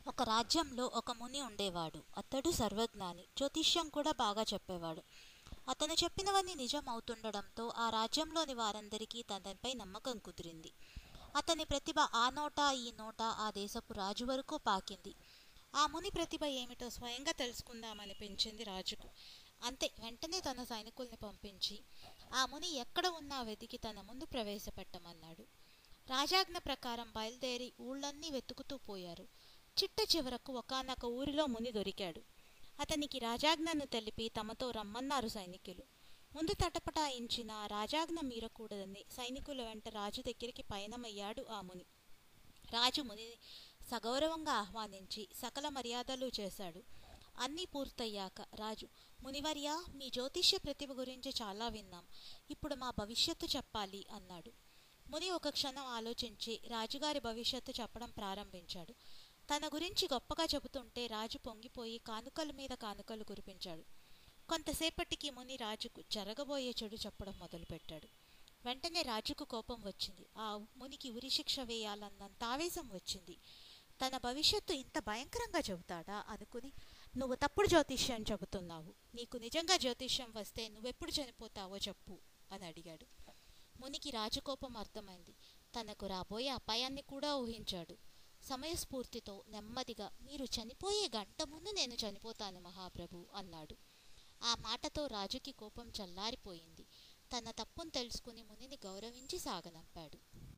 ఒక రాజ్యంలో ఒక ముని ఉండేవాడు. అతడు సర్వజ్ఞాని, జ్యోతిష్యం కూడా బాగా చెప్పేవాడు. అతను చెప్పినవన్నీ నిజం అవుతుండడంతో ఆ రాజ్యంలోని వారందరికీ తనపై నమ్మకం కుదిరింది. అతని ప్రతిభ ఆ నోట ఈ నోట ఆ దేశపు రాజు వరకు పాకింది. ఆ ముని ప్రతిభ ఏమిటో స్వయంగా తెలుసుకుందామనిపించింది రాజుకు. అంతే, వెంటనే తన సైనికుల్ని పంపించి ఆ ముని ఎక్కడ ఉన్నా వెతికి తన ముందు ప్రవేశపెట్టమన్నాడు. రాజాజ్ఞ ప్రకారం బయలుదేరి ఊళ్ళన్నీ వెతుకుతూ పోయారు. చిట్ట చివరకు ఒకానొక ఊరిలో ముని దొరికాడు. అతనికి రాజాజ్ఞను తెలిపి తమతో రమ్మన్నారు సైనికులు. ముందు తటపటాయించిన రాజాజ్ఞ మీరకూడదని సైనికుల వెంట రాజు దగ్గరికి పయనమయ్యాడు ఆ ముని. రాజు మునిని సగౌరవంగా ఆహ్వానించి సకల మర్యాదలు చేశాడు. అన్నీ పూర్తయ్యాక రాజు, మునివర్య, మీ జ్యోతిష్య ప్రతిభ గురించి చాలా విన్నాం. ఇప్పుడు మా భవిష్యత్తు చెప్పాలి అన్నాడు. ముని ఒక క్షణం ఆలోచించి రాజుగారి భవిష్యత్తు చెప్పడం ప్రారంభించాడు. తన గురించి గొప్పగా చెబుతుంటే రాజు పొంగిపోయి కానుకల మీద కానుకలు కురిపించాడు. కొంతసేపటికి ముని రాజుకు జరగబోయే చెడు చెప్పడం మొదలుపెట్టాడు. వెంటనే రాజుకు కోపం వచ్చింది. ఆ మునికి ఉరిశిక్ష వేయాలన్నంత ఆవేశం వచ్చింది. తన భవిష్యత్తు ఇంత భయంకరంగా చెబుతాడా అనుకుని, నువ్వు తప్పుడు జ్యోతిష్యం చెబుతున్నావు. నీకు నిజంగా జ్యోతిష్యం వస్తే నువ్వెప్పుడు చనిపోతావో చెప్పు అని అడిగాడు. మునికి రాజకోపం అర్థమైంది. తనకు రాబోయే అపాయాన్ని కూడా ఊహించాడు. సమయస్ఫూర్తితో నెమ్మదిగా, మీరు చనిపోయే గంట ముందు నేను చనిపోతాను మహాప్రభు అన్నాడు. ఆ మాటతో రాజుకి కోపం చల్లారిపోయింది. తన తప్పును తెలుసుకుని మునిని గౌరవించి సాగనంపాడు.